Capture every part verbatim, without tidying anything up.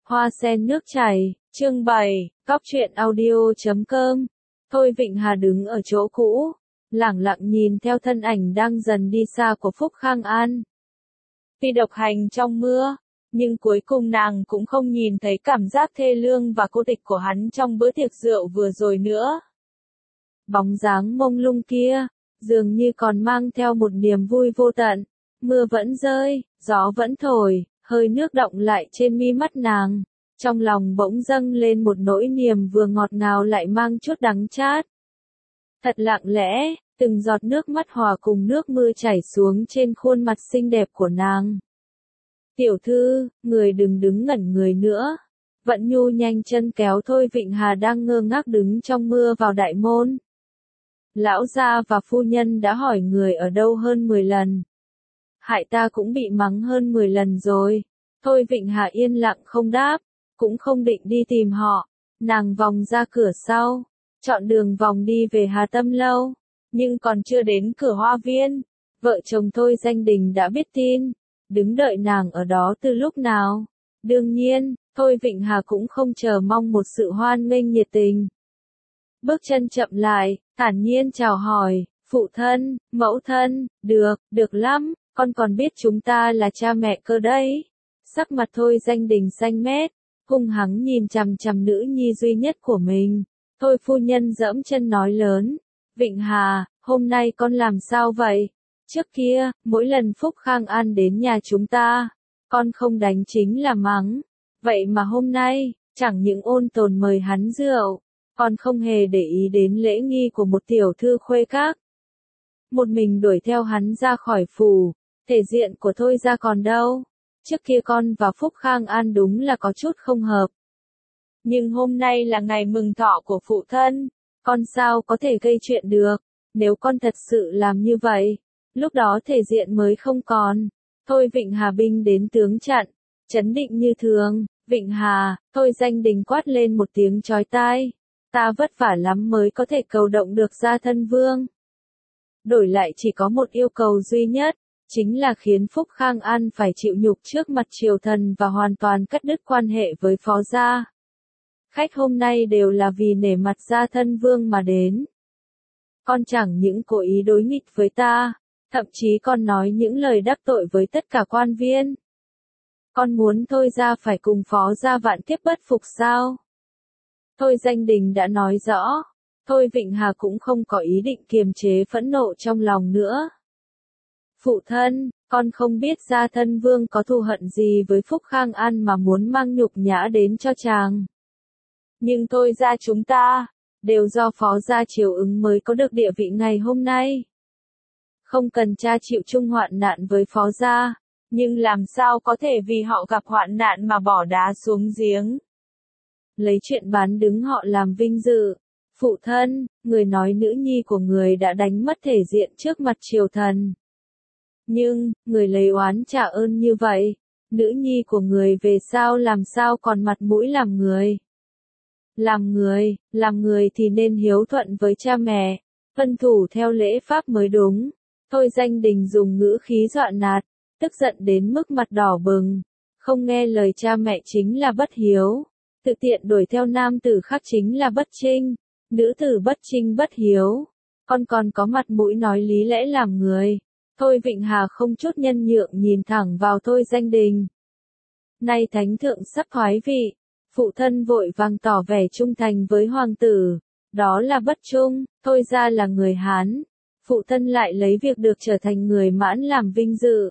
Hoa sen nước chảy, chương bảy, cóc truyện audio chấm com. Thôi Vịnh Hà đứng ở chỗ cũ, lẳng lặng nhìn theo thân ảnh đang dần đi xa của Phúc Khang An. Tuy độc hành trong mưa, nhưng cuối cùng nàng cũng không nhìn thấy cảm giác thê lương và cô tịch của hắn trong bữa tiệc rượu vừa rồi nữa. Bóng dáng mông lung kia, dường như còn mang theo một niềm vui vô tận. Mưa vẫn rơi, gió vẫn thổi, hơi nước đọng lại trên mi mắt nàng. Trong lòng bỗng dâng lên một nỗi niềm vừa ngọt ngào lại mang chút đắng chát. Thật lặng lẽ, từng giọt nước mắt hòa cùng nước mưa chảy xuống trên khuôn mặt xinh đẹp của nàng. Tiểu thư, người đừng đứng ngẩn người nữa. Vận Nhu nhanh chân kéo Thôi Vịnh Hà đang ngơ ngác đứng trong mưa vào đại môn. Lão gia và phu nhân đã hỏi người ở đâu hơn mười lần. Hại ta cũng bị mắng hơn mười lần rồi. Thôi Vịnh Hà yên lặng không đáp, cũng không định đi tìm họ. Nàng vòng ra cửa sau, chọn đường vòng đi về Hà Tâm Lâu. Nhưng còn chưa đến cửa hoa viên, vợ chồng Thôi Danh Đình đã biết tin, đứng đợi nàng ở đó từ lúc nào. Đương nhiên, Thôi Vịnh Hà cũng không chờ mong một sự hoan nghênh nhiệt tình. Bước chân chậm lại, thản nhiên chào hỏi, phụ thân, mẫu thân, được, được lắm, con còn biết chúng ta là cha mẹ cơ đấy. Sắc mặt Thôi Danh Đình xanh mét, hung hăng nhìn chằm chằm nữ nhi duy nhất của mình. Thôi phu nhân giẫm chân nói lớn, Vịnh Hà, hôm nay con làm sao vậy? Trước kia, mỗi lần Phúc Khang An đến nhà chúng ta, con không đánh chính là mắng. Vậy mà hôm nay, chẳng những ôn tồn mời hắn rượu, con không hề để ý đến lễ nghi của một tiểu thư khuê các. Một mình đuổi theo hắn ra khỏi phủ, thể diện của Thôi ra còn đâu. Trước kia con và Phúc Khang An đúng là có chút không hợp. Nhưng hôm nay là ngày mừng thọ của phụ thân, con sao có thể gây chuyện được, nếu con thật sự làm như vậy, lúc đó thể diện mới không còn. Thôi Vịnh Hà binh đến tướng chặn, trấn định như thường, Vịnh Hà, Thôi Danh Đình quát lên một tiếng chói tai, ta vất vả lắm mới có thể cầu động được Gia Thân Vương. Đổi lại chỉ có một yêu cầu duy nhất, chính là khiến Phúc Khang An phải chịu nhục trước mặt triều thần và hoàn toàn cắt đứt quan hệ với phó gia. Khách hôm nay đều là vì nể mặt Gia Thân Vương mà đến. Con chẳng những cố ý đối nghịch với ta, thậm chí còn nói những lời đắc tội với tất cả quan viên. Con muốn Thôi gia phải cùng phó gia vạn kiếp bất phục sao? Thôi Danh Đình đã nói rõ, Thôi Vịnh Hà cũng không có ý định kiềm chế phẫn nộ trong lòng nữa. Phụ thân, con không biết Gia Thân Vương có thù hận gì với Phúc Khang An mà muốn mang nhục nhã đến cho chàng. Nhưng Thôi gia chúng ta, đều do phó gia chiều ứng mới có được địa vị ngày hôm nay. Không cần cha chịu chung hoạn nạn với phó gia, nhưng làm sao có thể vì họ gặp hoạn nạn mà bỏ đá xuống giếng. Lấy chuyện bán đứng họ làm vinh dự. Phụ thân, người nói nữ nhi của người đã đánh mất thể diện trước mặt triều thần. Nhưng, người lấy oán trả ơn như vậy, nữ nhi của người về sau làm sao còn mặt mũi làm người. Làm người, làm người thì nên hiếu thuận với cha mẹ, tuân thủ theo lễ pháp mới đúng. Thôi Danh Đình dùng ngữ khí dọa nạt, tức giận đến mức mặt đỏ bừng. Không nghe lời cha mẹ chính là bất hiếu, tự tiện đuổi theo nam tử khác chính là bất trinh, nữ tử bất trinh bất hiếu. Con còn có mặt mũi nói lý lẽ làm người. Thôi Vịnh Hà không chút nhân nhượng nhìn thẳng vào Thôi Danh Đình. Nay thánh thượng sắp thoái vị, phụ thân vội vàng tỏ vẻ trung thành với hoàng tử, đó là bất trung. Thôi ra là người Hán, phụ thân lại lấy việc được trở thành người Mãn làm vinh dự,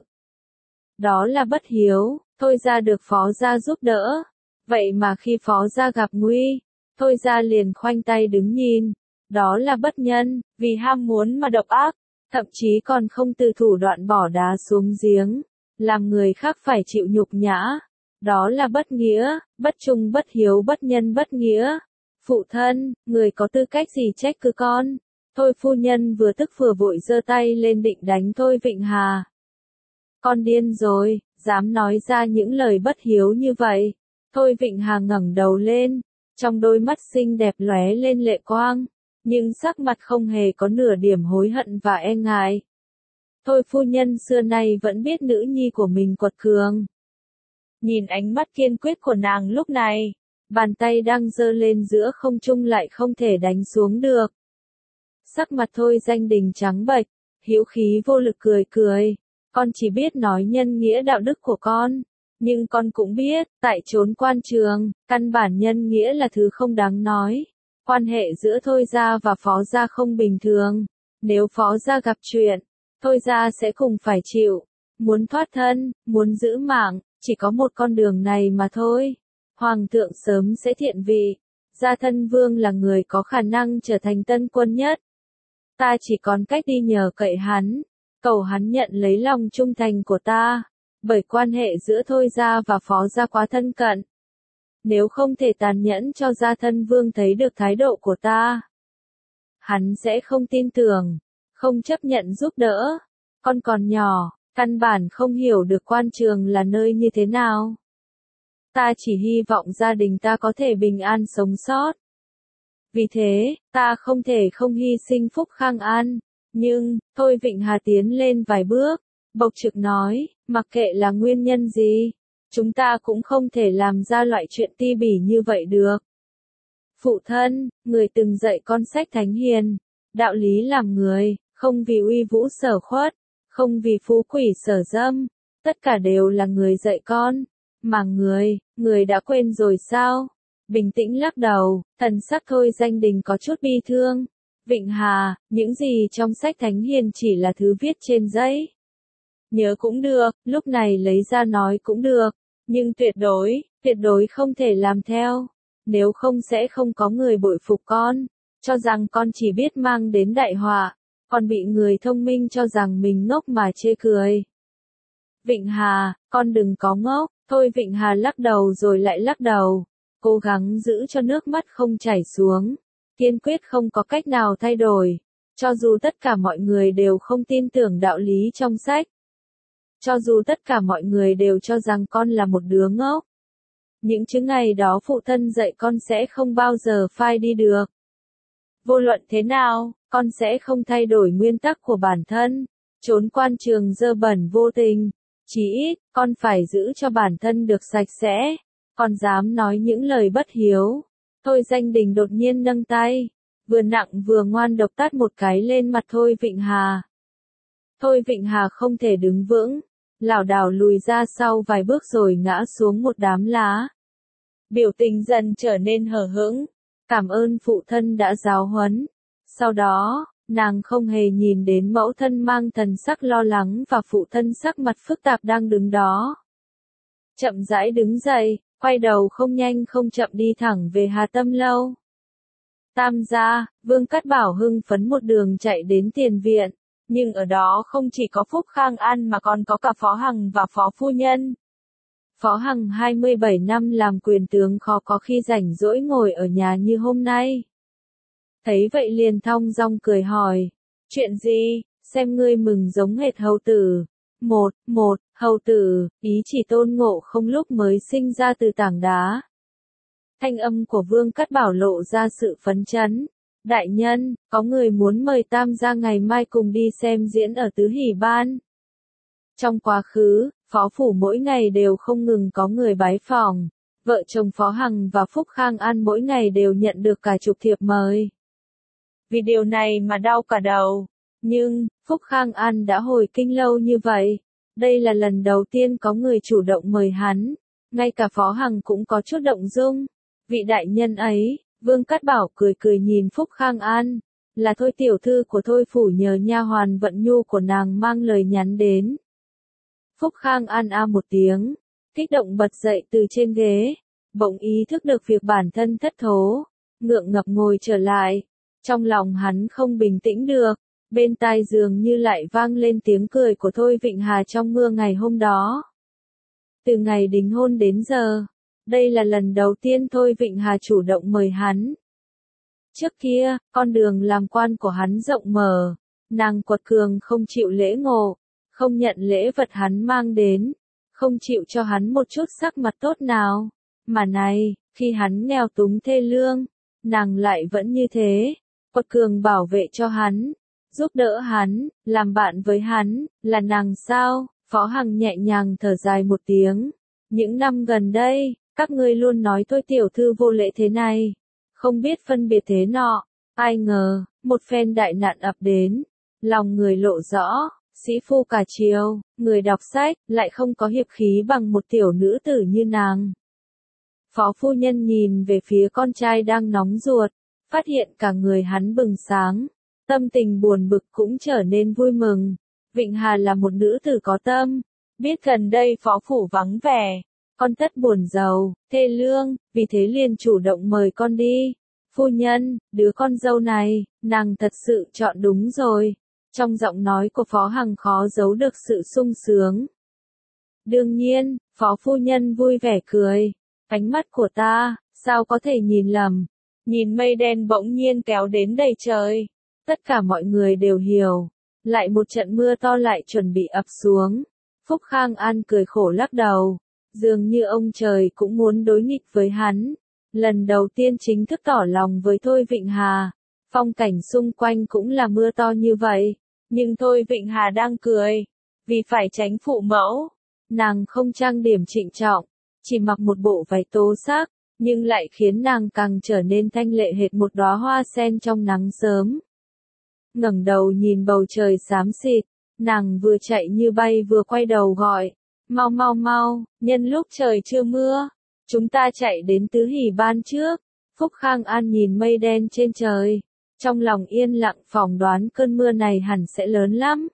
đó là bất hiếu. Thôi ra được phó gia giúp đỡ, vậy mà khi phó gia gặp nguy, Thôi ra liền khoanh tay đứng nhìn, đó là bất nhân. Vì ham muốn mà độc ác, thậm chí còn không từ thủ đoạn bỏ đá xuống giếng, làm người khác phải chịu nhục nhã, đó là bất nghĩa, bất trung bất hiếu bất nhân bất nghĩa. Phụ thân, người có tư cách gì trách cứ con? Thôi phu nhân vừa tức vừa vội giơ tay lên định đánh Thôi Vịnh Hà. Con điên rồi, dám nói ra những lời bất hiếu như vậy. Thôi Vịnh Hà ngẩng đầu lên, trong đôi mắt xinh đẹp lóe lên lệ quang, nhưng sắc mặt không hề có nửa điểm hối hận và e ngại. Thôi phu nhân xưa nay vẫn biết nữ nhi của mình quật cường. Nhìn ánh mắt kiên quyết của nàng lúc này, bàn tay đang giơ lên giữa không trung lại không thể đánh xuống được. Sắc mặt Thôi Danh Đình trắng bệch, hữu khí vô lực cười cười, con chỉ biết nói nhân nghĩa đạo đức của con, nhưng con cũng biết, tại chốn quan trường, căn bản nhân nghĩa là thứ không đáng nói. Quan hệ giữa Thôi gia và Phó gia không bình thường, nếu Phó gia gặp chuyện, Thôi gia sẽ cùng phải chịu. Muốn thoát thân, muốn giữ mạng, chỉ có một con đường này mà thôi. Hoàng thượng sớm sẽ thiện vị, Gia Thân Vương là người có khả năng trở thành tân quân nhất. Ta chỉ còn cách đi nhờ cậy hắn, cầu hắn nhận lấy lòng trung thành của ta, bởi quan hệ giữa Thôi gia và Phó gia quá thân cận. Nếu không thể tàn nhẫn cho Gia Thân Vương thấy được thái độ của ta, hắn sẽ không tin tưởng, không chấp nhận giúp đỡ. Con còn nhỏ, căn bản không hiểu được quan trường là nơi như thế nào. Ta chỉ hy vọng gia đình ta có thể bình an sống sót. Vì thế, ta không thể không hy sinh Phúc Khang An. Nhưng, Thôi Vịnh Hà tiến lên vài bước, bộc trực nói, mặc kệ là nguyên nhân gì, chúng ta cũng không thể làm ra loại chuyện ti bỉ như vậy được. Phụ thân, người từng dạy con sách thánh hiền, đạo lý làm người, không vì uy vũ sở khuất, không vì phú quỷ sở dâm, tất cả đều là người dạy con. Mà người, người đã quên rồi sao? Bình tĩnh lắc đầu, thần sắc Thôi Danh Đình có chút bi thương. Vịnh Hà, những gì trong sách thánh hiền chỉ là thứ viết trên giấy. Nhớ cũng được, lúc này lấy ra nói cũng được, nhưng tuyệt đối, tuyệt đối không thể làm theo. Nếu không sẽ không có người bội phục con, cho rằng con chỉ biết mang đến đại họa, còn bị người thông minh cho rằng mình ngốc mà chê cười. Vịnh Hà, con đừng có ngốc. Thôi Vịnh Hà lắc đầu rồi lại lắc đầu, cố gắng giữ cho nước mắt không chảy xuống, kiên quyết không có cách nào thay đổi, cho dù tất cả mọi người đều không tin tưởng đạo lý trong sách. Cho dù tất cả mọi người đều cho rằng con là một đứa ngốc. Những chữ ngày đó phụ thân dạy con sẽ không bao giờ phai đi được. Vô luận thế nào, con sẽ không thay đổi nguyên tắc của bản thân, trốn quan trường dơ bẩn vô tình. Chỉ ít, con phải giữ cho bản thân được sạch sẽ, con dám nói những lời bất hiếu. Thôi Danh Đình đột nhiên nâng tay, vừa nặng vừa ngoan độc tát một cái lên mặt Thôi Vịnh Hà. Thôi Vịnh Hà không thể đứng vững, lảo đảo lùi ra sau vài bước rồi ngã xuống một đám lá. Biểu tình dần trở nên hờ hững, cảm ơn phụ thân đã giáo huấn. Sau đó, nàng không hề nhìn đến mẫu thân mang thần sắc lo lắng và phụ thân sắc mặt phức tạp đang đứng đó. Chậm rãi đứng dậy, quay đầu không nhanh không chậm đi thẳng về Hà Tâm Lâu. Tam gia, Vương Cát Bảo hưng phấn một đường chạy đến tiền viện, nhưng ở đó không chỉ có Phúc Khang An mà còn có cả Phó Hằng và Phó Phu Nhân. Phó Hằng hai mươi bảy năm làm quyền tướng khó có khi rảnh rỗi ngồi ở nhà như hôm nay. Thấy vậy liền thong dong cười hỏi, chuyện gì, xem ngươi mừng giống hệt hầu tử. Một, một, hầu tử, ý chỉ Tôn Ngộ Không lúc mới sinh ra từ tảng đá. Thanh âm của Vương Cát Bảo lộ ra sự phấn chấn. Đại nhân, có người muốn mời Tam gia ngày mai cùng đi xem diễn ở Tứ Hỷ Ban. Trong quá khứ, Phó Phủ mỗi ngày đều không ngừng có người bái phỏng. Vợ chồng Phó Hằng và Phúc Khang An mỗi ngày đều nhận được cả chục thiệp mời. Vì điều này mà đau cả đầu. Nhưng, Phúc Khang An đã hồi kinh lâu như vậy. Đây là lần đầu tiên có người chủ động mời hắn. Ngay cả Phó Hằng cũng có chút động dung. Vị đại nhân ấy, Vương Cát Bảo cười cười nhìn Phúc Khang An. Là Thôi tiểu thư của Thôi Phủ nhờ nha hoàn Vận Nhu của nàng mang lời nhắn đến. Phúc Khang An a một tiếng. Kích động bật dậy từ trên ghế. Bỗng ý thức được việc bản thân thất thố. Ngượng ngập ngồi trở lại. Trong lòng hắn không bình tĩnh được, bên tai dường như lại vang lên tiếng cười của Thôi Vịnh Hà trong mưa ngày hôm đó. Từ ngày đính hôn đến giờ, đây là lần đầu tiên Thôi Vịnh Hà chủ động mời hắn. Trước kia, con đường làm quan của hắn rộng mở, nàng quật cường không chịu lễ ngộ, không nhận lễ vật hắn mang đến, không chịu cho hắn một chút sắc mặt tốt nào. Mà này, khi hắn nghèo túng thê lương, nàng lại vẫn như thế. Quật cường bảo vệ cho hắn, giúp đỡ hắn, làm bạn với hắn, là nàng sao? Phó Hằng nhẹ nhàng thở dài một tiếng, Những năm gần đây, các ngươi luôn nói tôi tiểu thư vô lễ thế này, không biết phân biệt thế nọ, ai ngờ, một phen đại nạn ập đến, lòng người lộ rõ, sĩ phu cả triều, người đọc sách, lại không có hiệp khí bằng một tiểu nữ tử như nàng. Phó phu nhân nhìn về phía con trai đang nóng ruột, phát hiện cả người hắn bừng sáng, tâm tình buồn bực cũng trở nên vui mừng. Vịnh Hà là một nữ tử có tâm, biết gần đây phó phủ vắng vẻ, con tất buồn giàu, thê lương, vì thế liền chủ động mời con đi. Phu nhân, đứa con dâu này, nàng thật sự chọn đúng rồi. Trong giọng nói của Phó Hằng khó giấu được sự sung sướng. Đương nhiên, Phó phu nhân vui vẻ cười. Ánh mắt của ta, sao có thể nhìn lầm. Nhìn mây đen bỗng nhiên kéo đến đầy trời. Tất cả mọi người đều hiểu. Lại một trận mưa to lại chuẩn bị ập xuống. Phúc Khang An cười khổ lắc đầu. Dường như ông trời cũng muốn đối nghịch với hắn. Lần đầu tiên chính thức tỏ lòng với Thôi Vịnh Hà. Phong cảnh xung quanh cũng là mưa to như vậy. Nhưng Thôi Vịnh Hà đang cười. Vì phải tránh phụ mẫu. Nàng không trang điểm trịnh trọng. Chỉ mặc một bộ váy tố sắc. Nhưng lại khiến nàng càng trở nên thanh lệ hệt một đóa hoa sen trong nắng sớm. Ngẩng đầu nhìn bầu trời xám xịt. Nàng vừa chạy như bay vừa quay đầu gọi. Mau mau mau, nhân lúc trời chưa mưa. Chúng ta chạy đến Tứ Hỷ Ban trước. Phúc Khang An nhìn mây đen trên trời. Trong lòng yên lặng phỏng đoán cơn mưa này hẳn sẽ lớn lắm.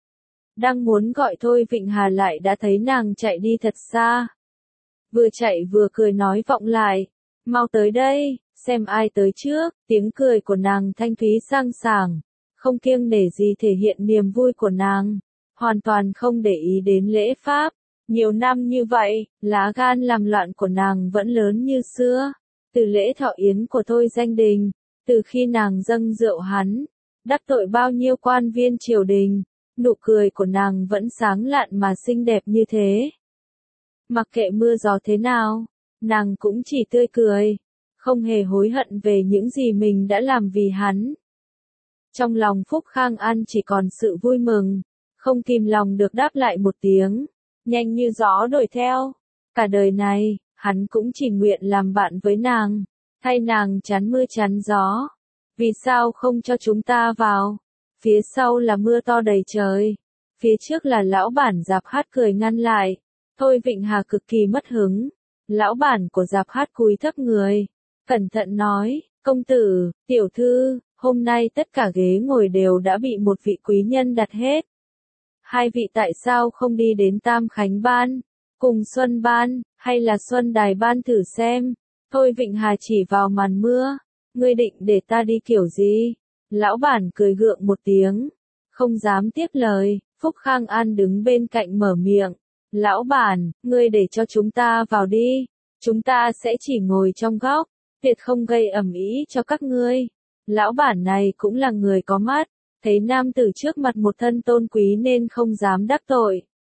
Đang muốn gọi Thôi Vịnh Hà lại đã thấy nàng chạy đi thật xa. Vừa chạy vừa cười nói vọng lại. Mau tới đây, xem ai tới trước. Tiếng cười của nàng thanh thúy sang sảng. Không kiêng nể gì thể hiện niềm vui của nàng. Hoàn toàn không để ý đến lễ pháp. Nhiều năm như vậy, lá gan làm loạn của nàng vẫn lớn như xưa. Từ lễ thọ yến của Thôi Danh Đình, từ khi nàng dâng rượu hắn, đắc tội bao nhiêu quan viên triều đình, nụ cười của nàng vẫn sáng lạn mà xinh đẹp như thế. Mặc kệ mưa gió thế nào, nàng cũng chỉ tươi cười, không hề hối hận về những gì mình đã làm vì hắn. Trong lòng Phúc Khang An chỉ còn sự vui mừng, không kìm lòng được đáp lại một tiếng. Nhanh như gió đuổi theo. Cả đời này, hắn cũng chỉ nguyện làm bạn với nàng, thay nàng chắn mưa chắn gió. Vì sao không cho chúng ta vào? Phía sau là mưa to đầy trời. Phía trước là lão bản Dạp Hát cười ngăn lại. Thôi Vịnh Hà cực kỳ mất hứng. Lão bản của Dạp Hát cúi thấp người. Cẩn thận nói, công tử, tiểu thư, hôm nay tất cả ghế ngồi đều đã bị một vị quý nhân đặt hết. Hai vị tại sao không đi đến Tam Khánh Ban, cùng Xuân Ban, hay là Xuân Đài Ban thử xem? Thôi Vịnh Hà chỉ vào màn mưa. Ngươi định để ta đi kiểu gì? Lão bản cười gượng một tiếng. Không dám tiếp lời. Phúc Khang An đứng bên cạnh mở miệng. Lão bản, ngươi để cho chúng ta vào đi. Chúng ta sẽ chỉ ngồi trong góc. Tuyệt không gây ầm ĩ cho các ngươi. Lão bản này cũng là người có mắt. Thấy nam tử trước mặt một thân tôn quý nên không dám đắc tội.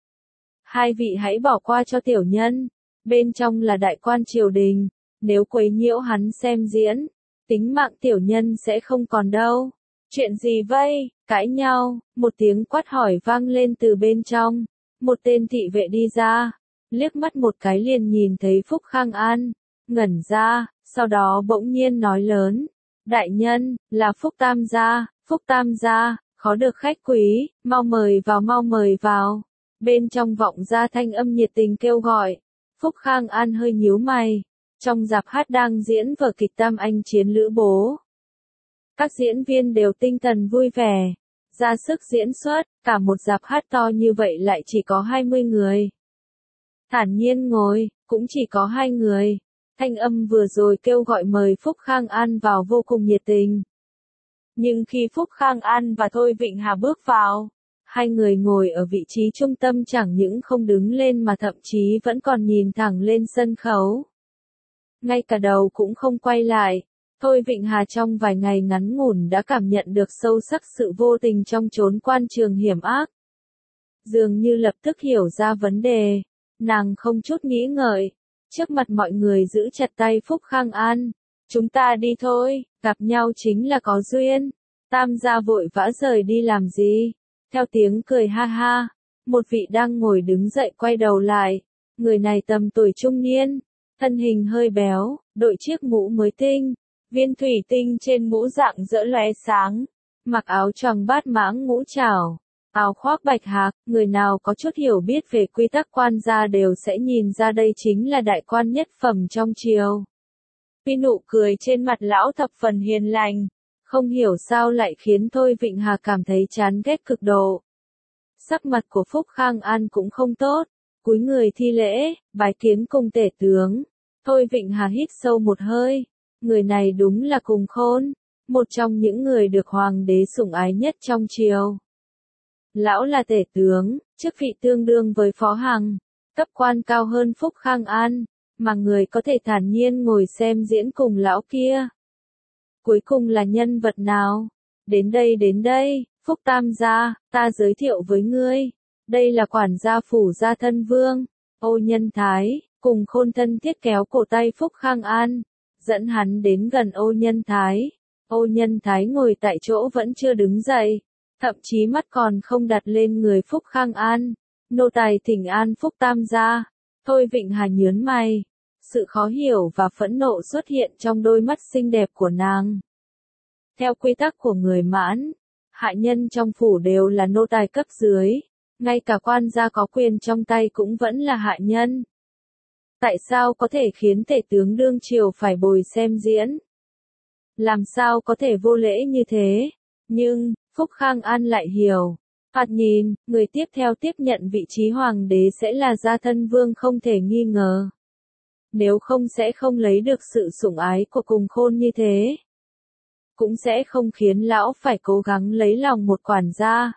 Hai vị hãy bỏ qua cho tiểu nhân. Bên trong là đại quan triều đình. Nếu quấy nhiễu hắn xem diễn, tính mạng tiểu nhân sẽ không còn đâu. Chuyện gì vậy? Cãi nhau. Một tiếng quát hỏi vang lên từ bên trong. Một tên thị vệ đi ra. Liếc mắt một cái liền nhìn thấy Phúc Khang An. Ngẩn ra, sau đó bỗng nhiên nói lớn. Đại nhân, là Phúc Tam gia. Phúc Tam gia, khó được khách quý, mau mời vào mau mời vào. Bên trong vọng ra thanh âm nhiệt tình kêu gọi. Phúc Khang An hơi nhíu mày. Trong Dạp Hát đang diễn vở kịch Tam Anh Chiến Lữ Bố. Các diễn viên đều tinh thần vui vẻ, ra sức diễn xuất, cả một Dạp Hát to như vậy lại chỉ có hai mươi người. Thản nhiên ngồi, cũng chỉ có hai người. Thanh âm vừa rồi kêu gọi mời Phúc Khang An vào vô cùng nhiệt tình. Nhưng khi Phúc Khang An và Thôi Vịnh Hà bước vào, hai người ngồi ở vị trí trung tâm chẳng những không đứng lên mà thậm chí vẫn còn nhìn thẳng lên sân khấu. Ngay cả đầu cũng không quay lại. Thôi Vịnh Hà trong vài ngày ngắn ngủn đã cảm nhận được sâu sắc sự vô tình trong chốn quan trường hiểm ác. Dường như lập tức hiểu ra vấn đề. Nàng không chút nghĩ ngợi. Trước mặt mọi người giữ chặt tay Phúc Khang An. Chúng ta đi thôi, gặp nhau chính là có duyên. Tam gia vội vã rời đi làm gì? Theo tiếng cười ha ha, một vị đang ngồi đứng dậy quay đầu lại. Người này tầm tuổi trung niên, thân hình hơi béo, đội chiếc mũ mới tinh, viên thủy tinh trên mũ rạng rỡ lóe sáng, mặc áo choàng bát mãng ngũ trảo, áo khoác bạch hạc, người nào có chút hiểu biết về quy tắc quan gia đều sẽ nhìn ra đây chính là đại quan nhất phẩm trong triều. Vì nụ cười trên mặt lão thập phần hiền lành, không hiểu sao lại khiến Thôi Vịnh Hà cảm thấy chán ghét cực độ. Sắc mặt của Phúc Khang An cũng không tốt, cúi người thi lễ, bái kiến cùng tể tướng. Thôi Vịnh Hà hít sâu một hơi, người này đúng là Cùng Khôn, một trong những người được hoàng đế sủng ái nhất trong triều. Lão là tể tướng, chức vị tương đương với phó hằng, cấp quan cao hơn Phúc Khang An, mà người có thể thản nhiên ngồi xem diễn cùng lão kia. Cuối cùng là nhân vật nào? Đến đây đến đây, Phúc Tam gia, ta giới thiệu với ngươi. Đây là quản gia phủ gia thân vương, Ô Nhân Thái. Cùng Khôn thân thiết kéo cổ tay Phúc Khang An, dẫn hắn đến gần Ô Nhân Thái. Ô Nhân Thái ngồi tại chỗ vẫn chưa đứng dậy, thậm chí mắt còn không đặt lên người Phúc Khang An. Nô tài thỉnh an Phúc Tam gia. Thôi Vịnh Hà nhớn mày, sự khó hiểu và phẫn nộ xuất hiện trong đôi mắt xinh đẹp của nàng. Theo quy tắc của người Mãn, hạ nhân trong phủ đều là nô tài cấp dưới, ngay cả quan gia có quyền trong tay cũng vẫn là hạ nhân. Tại sao có thể khiến tể tướng đương triều phải bồi xem diễn? Làm sao có thể vô lễ như thế? Nhưng, Phúc Khang An lại hiểu. Thoạt nhìn, người tiếp theo tiếp nhận vị trí hoàng đế sẽ là gia thân vương không thể nghi ngờ. Nếu không sẽ không lấy được sự sủng ái của Cùng Khôn như thế. Cũng sẽ không khiến lão phải cố gắng lấy lòng một quản gia.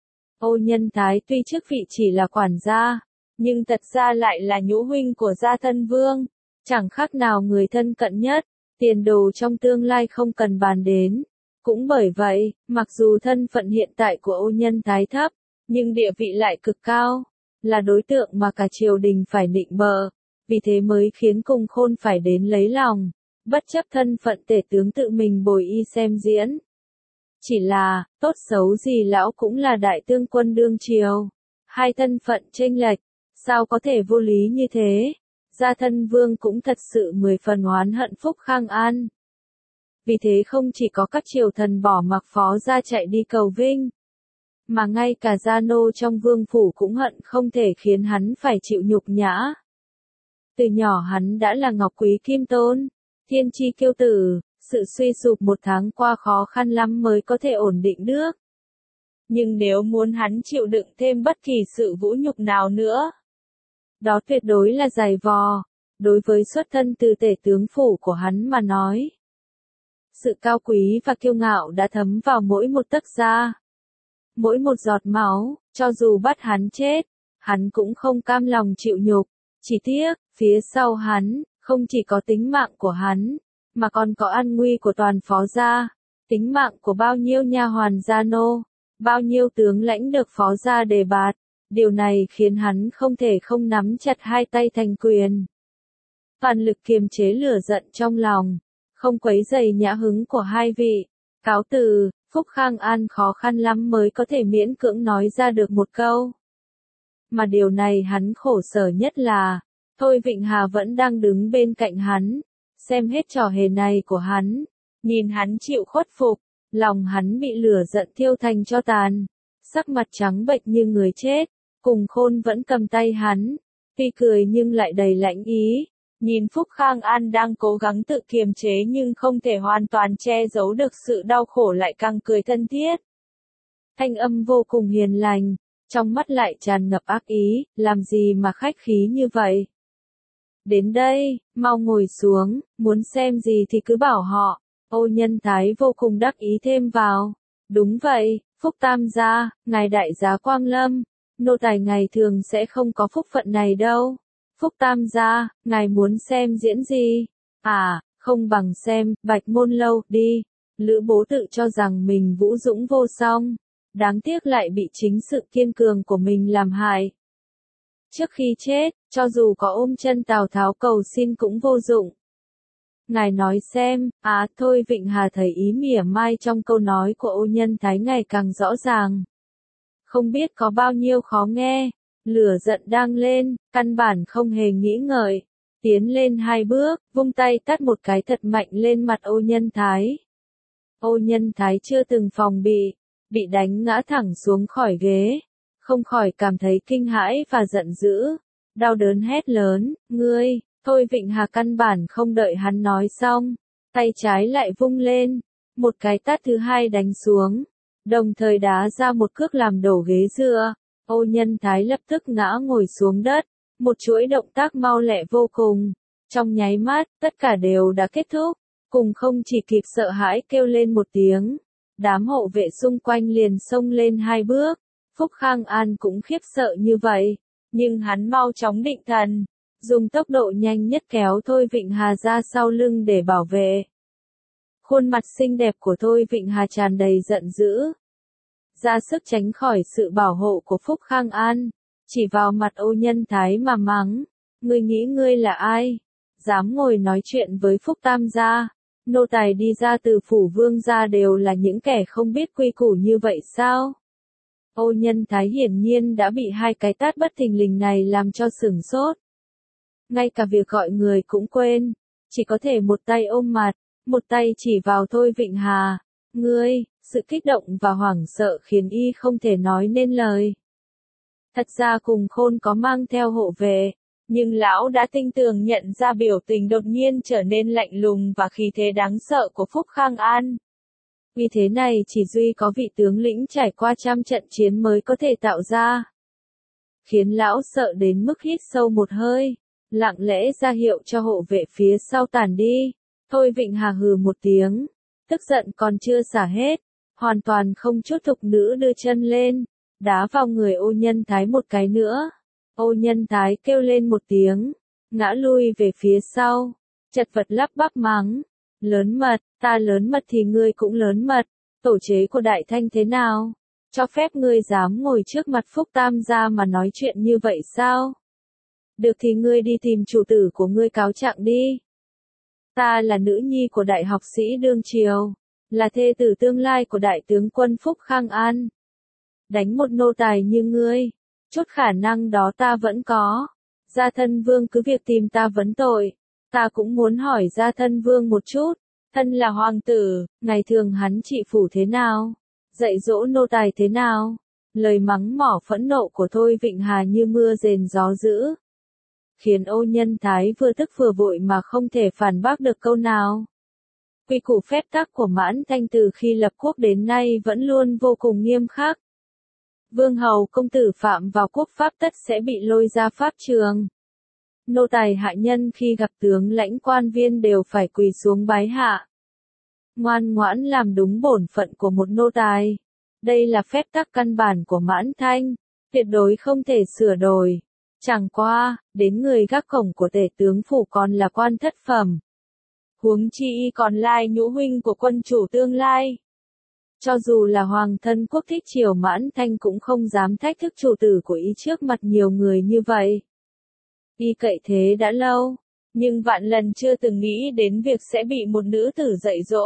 Ô Nhân Thái tuy chức vị chỉ là quản gia, nhưng thật ra lại là nhũ huynh của gia thân vương, chẳng khác nào người thân cận nhất, tiền đồ trong tương lai không cần bàn đến. Cũng bởi vậy, mặc dù thân phận hiện tại của Ô Nhân Thái thấp, nhưng địa vị lại cực cao, là đối tượng mà cả triều đình phải nịnh bợ, vì thế mới khiến Cùng Khôn phải đến lấy lòng, bất chấp thân phận tể tướng tự mình bồi y xem diễn. Chỉ là, tốt xấu gì lão cũng là đại tướng quân đương triều, hai thân phận chênh lệch, sao có thể vô lý như thế? Gia thân vương cũng thật sự mười phần oán hận Phúc Khang An. Vì thế không chỉ có các triều thần bỏ mặc phó gia chạy đi cầu vinh, mà ngay cả gia nô trong vương phủ cũng hận không thể khiến hắn phải chịu nhục nhã. Từ nhỏ hắn đã là ngọc quý kim tôn, thiên chi kiêu tử, sự suy sụp một tháng qua khó khăn lắm mới có thể ổn định được. Nhưng nếu muốn hắn chịu đựng thêm bất kỳ sự vũ nhục nào nữa, đó tuyệt đối là dày vò, đối với xuất thân từ tể tướng phủ của hắn mà nói. Sự cao quý và kiêu ngạo đã thấm vào mỗi một tấc da, mỗi một giọt máu, cho dù bắt hắn chết, hắn cũng không cam lòng chịu nhục. Chỉ tiếc, phía sau hắn, không chỉ có tính mạng của hắn, mà còn có an nguy của toàn phó gia, tính mạng của bao nhiêu nha hoàn gia nô, bao nhiêu tướng lãnh được phó gia đề bạt. Điều này khiến hắn không thể không nắm chặt hai tay thành quyền. Toàn lực kiềm chế lửa giận trong lòng, không quấy rầy nhã hứng của hai vị. Cáo từ, Phúc Khang An khó khăn lắm mới có thể miễn cưỡng nói ra được một câu. Mà điều này hắn khổ sở nhất là, Thôi Vịnh Hà vẫn đang đứng bên cạnh hắn, xem hết trò hề này của hắn, nhìn hắn chịu khuất phục, lòng hắn bị lửa giận thiêu thành tro tàn, sắc mặt trắng bệch như người chết. Cùng Khôn vẫn cầm tay hắn, tuy cười nhưng lại đầy lãnh ý, nhìn Phúc Khang An đang cố gắng tự kiềm chế nhưng không thể hoàn toàn che giấu được sự đau khổ lại càng cười thân thiết. Thanh âm vô cùng hiền lành, trong mắt lại tràn ngập ác ý, làm gì mà khách khí như vậy. Đến đây, mau ngồi xuống, muốn xem gì thì cứ bảo họ. Ô Nhân Thái vô cùng đắc ý thêm vào. Đúng vậy, Phúc Tam gia, ngài đại giá Quang Lâm. Nô tài ngày thường sẽ không có phúc phận này đâu. Phúc Tam gia, ngài muốn xem diễn gì? À, không bằng xem, Bạch Môn Lâu, đi. Lữ Bố tự cho rằng mình vũ dũng vô song. Đáng tiếc lại bị chính sự kiên cường của mình làm hại. Trước khi chết, cho dù có ôm chân Tào Tháo cầu xin cũng vô dụng. Ngài nói xem, à, Thôi Vịnh Hà thấy ý mỉa mai trong câu nói của Ô Nhân Thái ngày càng rõ ràng. Không biết có bao nhiêu khó nghe, Lửa giận đang lên, căn bản không hề nghĩ ngợi. Tiến lên hai bước, vung tay tát một cái thật mạnh lên mặt Ô Nhân Thái. Ô Nhân Thái chưa từng phòng bị, bị đánh ngã thẳng xuống khỏi ghế. Không khỏi cảm thấy kinh hãi và giận dữ. Đau đớn hét lớn, ngươi, Thôi Vịnh Hà căn bản không đợi hắn nói xong. Tay trái lại vung lên, một cái tát thứ hai đánh xuống. Đồng thời đá ra một cước làm đổ ghế dựa. Ô Nhân Thái lập tức ngã ngồi xuống đất. Một chuỗi động tác mau lẹ vô cùng. Trong nháy mắt, tất cả đều đã kết thúc. Cùng không chỉ kịp sợ hãi kêu lên một tiếng. Đám hộ vệ xung quanh liền xông lên hai bước. Phúc Khang An cũng khiếp sợ như vậy. Nhưng hắn mau chóng định thần. Dùng tốc độ nhanh nhất kéo Thôi Vịnh Hà ra sau lưng để bảo vệ. Khuôn mặt xinh đẹp của Thôi Vịnh Hà tràn đầy giận dữ. Ra sức tránh khỏi sự bảo hộ của Phúc Khang An. Chỉ vào mặt Ô Nhân Thái mà mắng. Ngươi nghĩ ngươi là ai? Dám ngồi nói chuyện với Phúc Tam gia. Nô tài đi ra từ phủ vương gia đều là những kẻ không biết quy củ như vậy sao? Ô Nhân Thái hiển nhiên đã bị hai cái tát bất thình lình này làm cho sửng sốt. Ngay cả việc gọi người cũng quên. Chỉ có thể một tay ôm mặt, một tay chỉ vào Thôi Vịnh Hà. Ngươi, sự kích động và hoảng sợ khiến y không thể nói nên lời. Thật ra Cùng Khôn có mang theo hộ vệ, nhưng lão đã tinh tường nhận ra biểu tình đột nhiên trở nên lạnh lùng và khí thế đáng sợ của Phúc Khang An. Vì thế này chỉ duy có vị tướng lĩnh trải qua trăm trận chiến mới có thể tạo ra. Khiến lão sợ đến mức hít sâu một hơi, lặng lẽ ra hiệu cho hộ vệ phía sau tản đi. Thôi Vịnh Hà hừ một tiếng, tức giận còn chưa xả hết, hoàn toàn không chút thục nữ đưa chân lên, đá vào người Ô Nhân Thái một cái nữa. Ô Nhân Thái kêu lên một tiếng, ngã lui về phía sau, chật vật lắp bắp mắng. Lớn mật, ta lớn mật thì ngươi cũng lớn mật, tổ chế của Đại Thanh thế nào? Cho phép ngươi dám ngồi trước mặt Phúc Tam gia mà nói chuyện như vậy sao? Được thì ngươi đi tìm chủ tử của ngươi cáo trạng đi. Ta là nữ nhi của đại học sĩ đương triều, là thê tử tương lai của đại tướng quân Phúc Khang An. Đánh một nô tài như ngươi, chút khả năng đó ta vẫn có. Gia thân vương cứ việc tìm ta vấn tội. Ta cũng muốn hỏi gia thân vương một chút, thân là hoàng tử, ngày thường hắn trị phủ thế nào? Dạy dỗ nô tài thế nào? Lời mắng mỏ phẫn nộ của Thôi Vịnh Hà như mưa rền gió dữ. Khiến Ô Nhân Thái vừa tức vừa vội mà không thể phản bác được câu nào. Quy củ phép tắc của Mãn Thanh từ khi lập quốc đến nay vẫn luôn vô cùng nghiêm khắc. Vương hầu công tử phạm vào quốc pháp tất sẽ bị lôi ra pháp trường. Nô tài hạ nhân khi gặp tướng lãnh quan viên đều phải quỳ xuống bái hạ. Ngoan ngoãn làm đúng bổn phận của một nô tài. Đây là phép tắc căn bản của Mãn Thanh, tuyệt đối không thể sửa đổi. Chẳng qua, đến người gác cổng của tể tướng phủ còn là quan thất phẩm. Huống chi còn lai nhũ huynh của quân chủ tương lai. Cho dù là hoàng thân quốc thích triều Mãn Thanh cũng không dám thách thức chủ tử của y trước mặt nhiều người như vậy. Y cậy thế đã lâu, nhưng vạn lần chưa từng nghĩ đến việc sẽ bị một nữ tử dạy dỗ.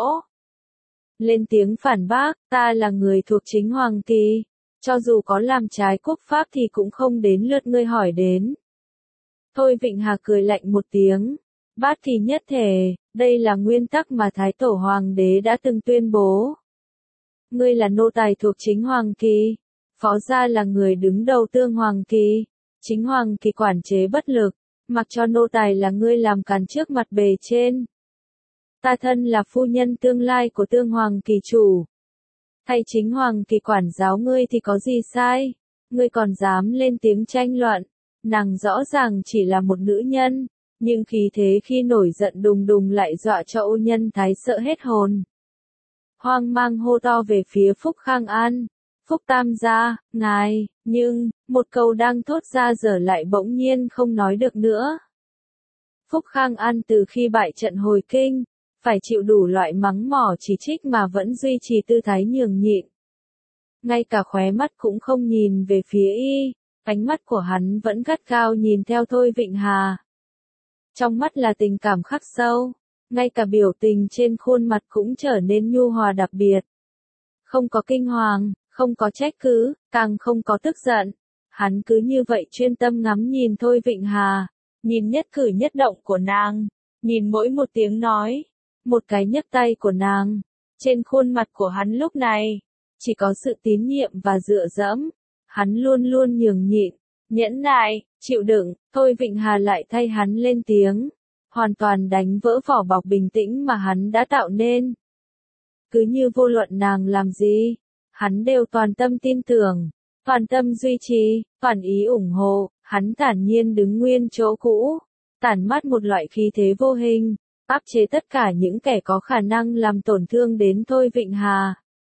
Lên tiếng phản bác, ta là người thuộc chính hoàng kỳ, cho dù có làm trái quốc pháp thì cũng không đến lượt ngươi hỏi đến. Thôi Vịnh Hà cười lạnh một tiếng, bát thì nhất thể, đây là nguyên tắc mà Thái Tổ Hoàng đế đã từng tuyên bố. Ngươi là nô tài thuộc chính hoàng kỳ, phó gia là người đứng đầu tương hoàng kỳ. Chính hoàng kỳ quản chế bất lực, mặc cho nô tài là ngươi làm càn trước mặt bề trên. Ta thân là phu nhân tương lai của tương hoàng kỳ chủ. Thay chính hoàng kỳ quản giáo ngươi thì có gì sai? Ngươi còn dám lên tiếng tranh luận. Nàng rõ ràng chỉ là một nữ nhân, nhưng khí thế khi nổi giận đùng đùng lại dọa cho Ô Nhân Thái sợ hết hồn. Hoang mang hô to về phía Phúc Khang An. Phúc Tam gia, ngài, nhưng, một câu đang thốt ra giờ lại bỗng nhiên không nói được nữa. Phúc Khang An từ khi bại trận hồi kinh, phải chịu đủ loại mắng mỏ chỉ trích mà vẫn duy trì tư thái nhường nhịn. Ngay cả khóe mắt cũng không nhìn về phía y, ánh mắt của hắn vẫn gắt gao nhìn theo Thôi Vịnh Hà. Trong mắt là tình cảm khắc sâu, ngay cả biểu tình trên khuôn mặt cũng trở nên nhu hòa đặc biệt. Không có kinh hoàng, không có trách cứ, càng không có tức giận. Hắn cứ như vậy chuyên tâm ngắm nhìn Thôi Vịnh Hà, nhìn nhất cử nhất động của nàng, nhìn mỗi một tiếng nói, một cái nhấc tay của nàng. Trên khuôn mặt của hắn lúc này, chỉ có sự tín nhiệm và dựa dẫm. Hắn luôn luôn nhường nhịn, nhẫn nại, chịu đựng. Thôi Vịnh Hà lại thay hắn lên tiếng, hoàn toàn đánh vỡ vỏ bọc bình tĩnh mà hắn đã tạo nên. Cứ như vô luận nàng làm gì, hắn đều toàn tâm tin tưởng, toàn tâm duy trì, toàn ý ủng hộ. Hắn thản nhiên đứng nguyên chỗ cũ, tản mát một loại khí thế vô hình, áp chế tất cả những kẻ có khả năng làm tổn thương đến Thôi Vịnh Hà.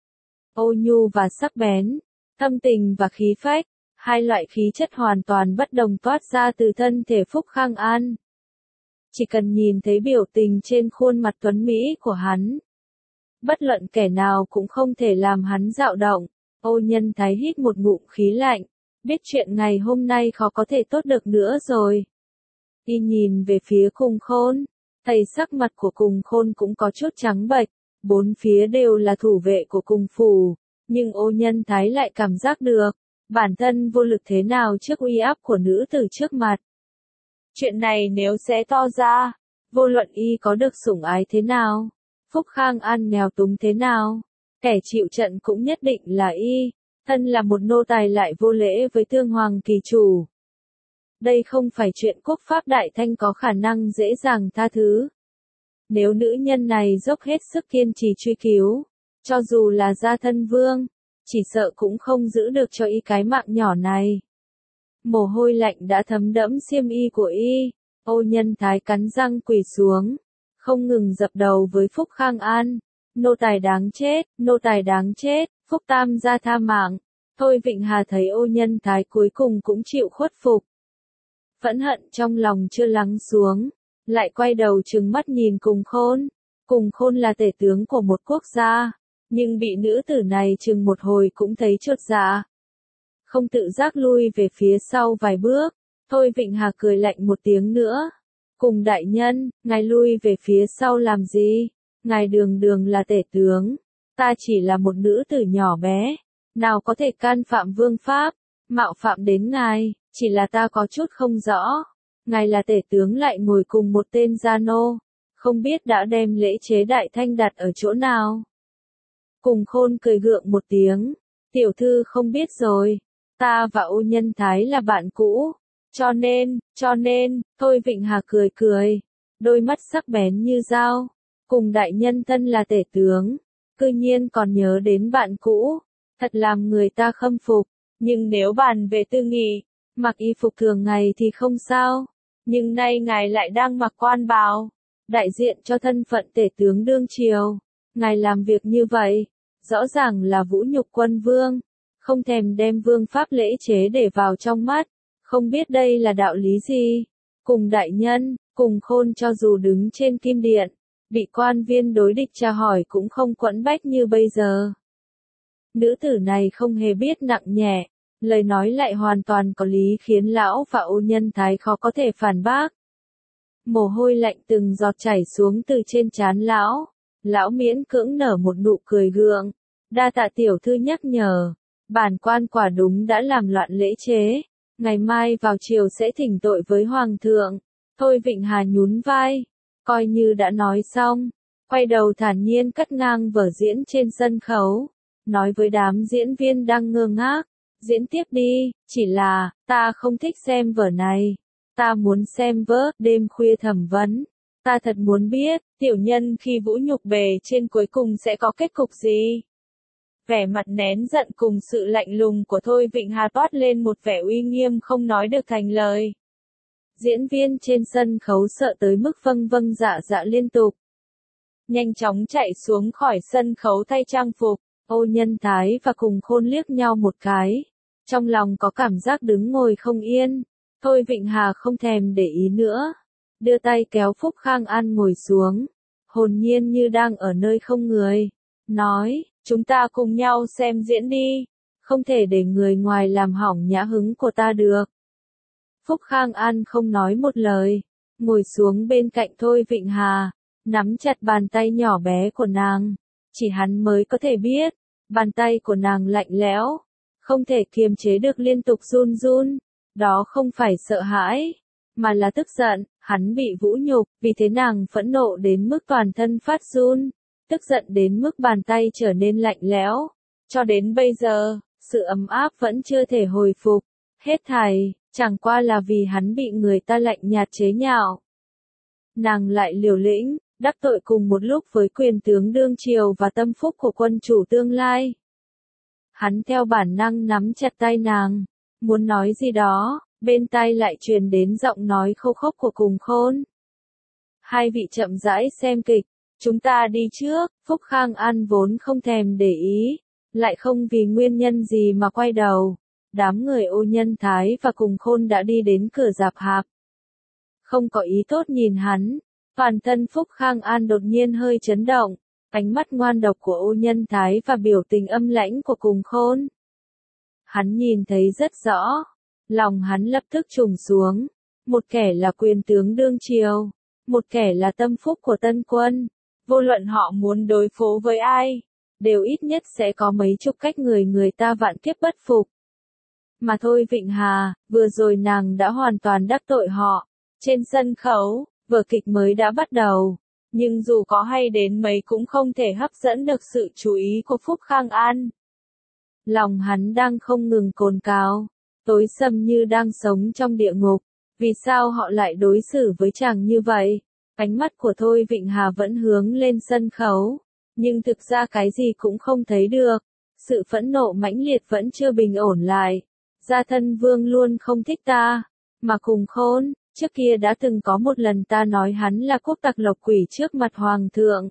Ô nhu và sắc bén, thâm tình và khí phách, hai loại khí chất hoàn toàn bất đồng toát ra từ thân thể Phúc Khang An. Chỉ cần nhìn thấy biểu tình trên khuôn mặt tuấn mỹ của hắn, bất luận kẻ nào cũng không thể làm hắn dao động. Ô Nhân Thái hít một ngụm khí lạnh, biết chuyện ngày hôm nay khó có thể tốt được nữa rồi. Y nhìn về phía Cùng Khôn, thấy sắc mặt của Cùng Khôn cũng có chút trắng bệch, bốn phía đều là thủ vệ của Cùng phủ, nhưng Ô Nhân Thái lại cảm giác được, bản thân vô lực thế nào trước uy áp của nữ tử trước mặt. Chuyện này nếu sẽ to ra, vô luận y có được sủng ái thế nào, Phúc Khang An nghèo túng thế nào, kẻ chịu trận cũng nhất định là y, thân là một nô tài lại vô lễ với Tương Hoàng kỳ chủ. Đây không phải chuyện quốc pháp đại thanh có khả năng dễ dàng tha thứ. Nếu nữ nhân này dốc hết sức kiên trì truy cứu, cho dù là gia thân vương, chỉ sợ cũng không giữ được cho y cái mạng nhỏ này. Mồ hôi lạnh đã thấm đẫm xiêm y của y, Ô Nhân Thái cắn răng quỳ xuống, không ngừng dập đầu với Phúc Khang An. Nô tài đáng chết, nô tài đáng chết, Phúc Tam gia tha mạng. Thôi Vịnh Hà thấy Ô Nhân Thái cuối cùng cũng chịu khuất phục. Phẫn hận trong lòng chưa lắng xuống, lại quay đầu trừng mắt nhìn Cùng Khôn. Cùng Khôn là tể tướng của một quốc gia, nhưng bị nữ tử này chừng một hồi cũng thấy chột dạ. Không tự giác lui về phía sau vài bước, Thôi Vịnh Hà cười lạnh một tiếng nữa. Cùng đại nhân, ngài lui về phía sau làm gì? Ngài đường đường là tể tướng, ta chỉ là một nữ tử nhỏ bé, nào có thể can phạm vương pháp, mạo phạm đến ngài, chỉ là ta có chút không rõ. Ngài là tể tướng lại ngồi cùng một tên gia nô, không biết đã đem lễ chế đại thanh đặt ở chỗ nào. Cùng Khôn cười gượng một tiếng, tiểu thư không biết rồi, ta và Ô Nhân Thái là bạn cũ, cho nên, cho nên, Thôi Vịnh Hà cười cười, đôi mắt sắc bén như dao. Cùng đại nhân thân là tể tướng, cư nhiên còn nhớ đến bạn cũ, thật làm người ta khâm phục. Nhưng nếu bàn về tư nghị, mặc y phục thường ngày thì không sao, nhưng nay ngài lại đang mặc quan bào, đại diện cho thân phận tể tướng đương triều. Ngài làm việc như vậy, rõ ràng là vũ nhục quân vương, không thèm đem vương pháp lễ chế để vào trong mắt, không biết đây là đạo lý gì. Cùng đại nhân, Cùng Khôn cho dù đứng trên kim điện, bị quan viên đối địch tra hỏi cũng không quẫn bách như bây giờ. Nữ tử này không hề biết nặng nhẹ, lời nói lại hoàn toàn có lý khiến lão và Ô Nhân Thái khó có thể phản bác. Mồ hôi lạnh từng giọt chảy xuống từ trên trán lão, lão miễn cưỡng nở một nụ cười gượng, đa tạ tiểu thư nhắc nhở, bản quan quả đúng đã làm loạn lễ chế, ngày mai vào chiều sẽ thỉnh tội với hoàng thượng. Thôi Vịnh Hà nhún vai, coi như đã nói xong, quay đầu thản nhiên cắt ngang vở diễn trên sân khấu, nói với đám diễn viên đang ngơ ngác, diễn tiếp đi, chỉ là, ta không thích xem vở này, ta muốn xem vở đêm khuya thẩm vấn, ta thật muốn biết, tiểu nhân khi vũ nhục bề trên cuối cùng sẽ có kết cục gì. Vẻ mặt nén giận cùng sự lạnh lùng của Thôi Vịnh Hà toát lên một vẻ uy nghiêm không nói được thành lời. Diễn viên trên sân khấu sợ tới mức vâng vâng dạ dạ liên tục. Nhanh chóng chạy xuống khỏi sân khấu thay trang phục, Ô Nhân Thái và Cùng Khôn liếc nhau một cái. Trong lòng có cảm giác đứng ngồi không yên. Thôi Vịnh Hà không thèm để ý nữa. Đưa tay kéo Phúc Khang An ngồi xuống. Hồn nhiên như đang ở nơi không người. Nói, chúng ta cùng nhau xem diễn đi. Không thể để người ngoài làm hỏng nhã hứng của ta được. Phúc Khang An không nói một lời, ngồi xuống bên cạnh Thôi Vịnh Hà, nắm chặt bàn tay nhỏ bé của nàng. Chỉ hắn mới có thể biết, bàn tay của nàng lạnh lẽo, không thể kiềm chế được liên tục run run. Đó không phải sợ hãi, mà là tức giận, hắn bị vũ nhục, vì thế nàng phẫn nộ đến mức toàn thân phát run, tức giận đến mức bàn tay trở nên lạnh lẽo. Cho đến bây giờ, sự ấm áp vẫn chưa thể hồi phục, hết thảy, chẳng qua là vì hắn bị người ta lạnh nhạt chế nhạo. Nàng lại liều lĩnh, đắc tội cùng một lúc với quyền tướng đương triều và tâm phúc của quân chủ tương lai. Hắn theo bản năng nắm chặt tay nàng, muốn nói gì đó, bên tai lại truyền đến giọng nói khô khốc của Cùng Khôn. Hai vị chậm rãi xem kịch, chúng ta đi trước. Phúc Khang An vốn không thèm để ý, lại không vì nguyên nhân gì mà quay đầu. Đám người Ô Nhân Thái và Cùng Khôn đã đi đến cửa rạp hạp. Không có ý tốt nhìn hắn, toàn thân Phúc Khang An đột nhiên hơi chấn động, ánh mắt ngoan độc của Ô Nhân Thái và biểu tình âm lãnh của Cùng Khôn. Hắn nhìn thấy rất rõ, lòng hắn lập tức trùng xuống, một kẻ là quyền tướng đương triều, một kẻ là tâm phúc của Tân Quân, vô luận họ muốn đối phó với ai, đều ít nhất sẽ có mấy chục cách người người ta vạn kiếp bất phục. Mà thôi Vịnh Hà, vừa rồi nàng đã hoàn toàn đắc tội họ. Trên sân khấu, vở kịch mới đã bắt đầu, nhưng dù có hay đến mấy cũng không thể hấp dẫn được sự chú ý của Phúc Khang An. Lòng hắn đang không ngừng cồn cào, tối sầm như đang sống trong địa ngục. Vì sao họ lại đối xử với chàng như vậy? Ánh mắt của Thôi Vịnh Hà vẫn hướng lên sân khấu, nhưng thực ra cái gì cũng không thấy được. Sự phẫn nộ mãnh liệt vẫn chưa bình ổn lại. Gia Thân Vương luôn không thích ta, mà Cùng Khôn, trước kia đã từng có một lần ta nói hắn là quốc tặc lộc quỷ trước mặt hoàng thượng.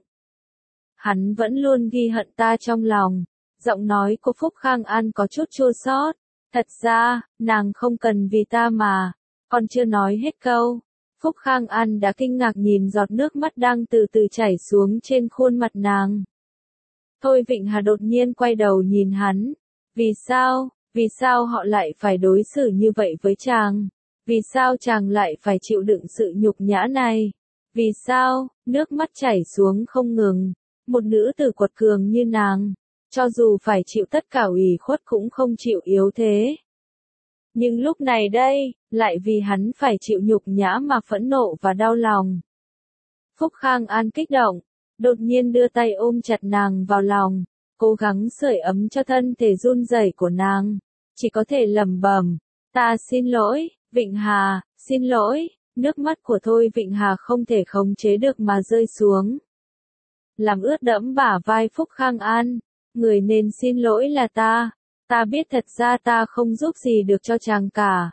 Hắn vẫn luôn ghi hận ta trong lòng. Giọng nói của Phúc Khang An có chút chua xót. Thật ra, nàng không cần vì ta mà. Còn chưa nói hết câu, Phúc Khang An đã kinh ngạc nhìn giọt nước mắt đang từ từ chảy xuống trên khuôn mặt nàng. Thôi Vịnh Hà đột nhiên quay đầu nhìn hắn. Vì sao, vì sao họ lại phải đối xử như vậy với chàng? Vì sao chàng lại phải chịu đựng sự nhục nhã này? Vì sao, nước mắt chảy xuống không ngừng, một nữ tử quật cường như nàng, cho dù phải chịu tất cả ủy khuất cũng không chịu yếu thế. Nhưng lúc này đây, lại vì hắn phải chịu nhục nhã mà phẫn nộ và đau lòng. Phúc Khang An kích động, đột nhiên đưa tay ôm chặt nàng vào lòng, cố gắng sưởi ấm cho thân thể run rẩy của nàng, chỉ có thể lẩm bẩm, ta xin lỗi, Vịnh Hà, xin lỗi. Nước mắt của Thôi Vịnh Hà không thể khống chế được mà rơi xuống, làm ướt đẫm bả vai Phúc Khang An. Người nên xin lỗi là ta. Ta biết thật ra ta không giúp gì được cho chàng cả.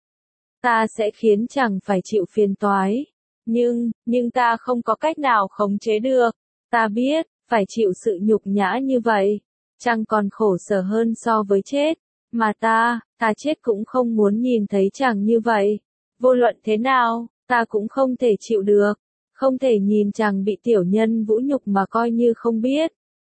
Ta sẽ khiến chàng phải chịu phiền toái. Nhưng, nhưng ta không có cách nào khống chế được. Ta biết, phải chịu sự nhục nhã như vậy, chàng còn khổ sở hơn so với chết. Mà ta, ta chết cũng không muốn nhìn thấy chàng như vậy. Vô luận thế nào, ta cũng không thể chịu được. Không thể nhìn chàng bị tiểu nhân vũ nhục mà coi như không biết.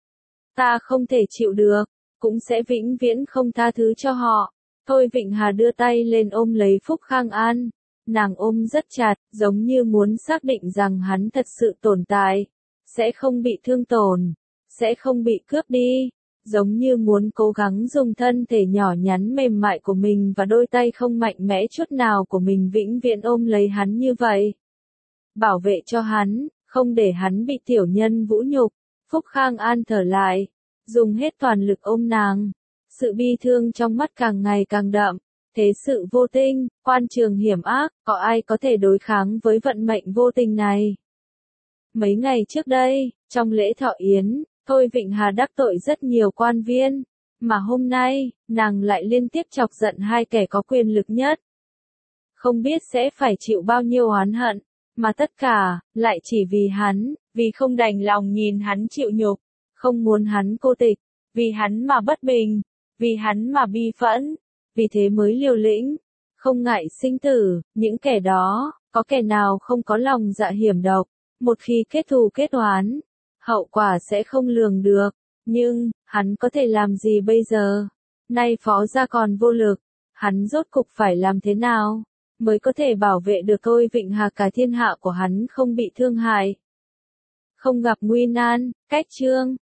Ta không thể chịu được, cũng sẽ vĩnh viễn không tha thứ cho họ. Thôi Vịnh Hà đưa tay lên ôm lấy Phúc Khang An. Nàng ôm rất chặt, giống như muốn xác định rằng hắn thật sự tồn tại. Sẽ không bị thương tổn, sẽ không bị cướp đi. Giống như muốn cố gắng dùng thân thể nhỏ nhắn mềm mại của mình và đôi tay không mạnh mẽ chút nào của mình vĩnh viễn ôm lấy hắn như vậy. Bảo vệ cho hắn, không để hắn bị tiểu nhân vũ nhục. Phúc Khang An thở lại, dùng hết toàn lực ôm nàng. Sự bi thương trong mắt càng ngày càng đậm. Thế sự vô tình, quan trường hiểm ác, có ai có thể đối kháng với vận mệnh vô tình này? Mấy ngày trước đây, trong lễ thọ yến, Thôi Vịnh Hà đắc tội rất nhiều quan viên, mà hôm nay, nàng lại liên tiếp chọc giận hai kẻ có quyền lực nhất. Không biết sẽ phải chịu bao nhiêu oán hận, mà tất cả, lại chỉ vì hắn, vì không đành lòng nhìn hắn chịu nhục, không muốn hắn cô tịch, vì hắn mà bất bình, vì hắn mà bi phẫn, vì thế mới liều lĩnh, không ngại sinh tử. Những kẻ đó, có kẻ nào không có lòng dạ hiểm độc, một khi kết thù kết oán, hậu quả sẽ không lường được. Nhưng, hắn có thể làm gì bây giờ? Nay phó gia còn vô lực, hắn rốt cục phải làm thế nào mới có thể bảo vệ được Thôi Vịnh Hà cả thiên hạ của hắn không bị thương hại, không gặp nguy nan? Cách chương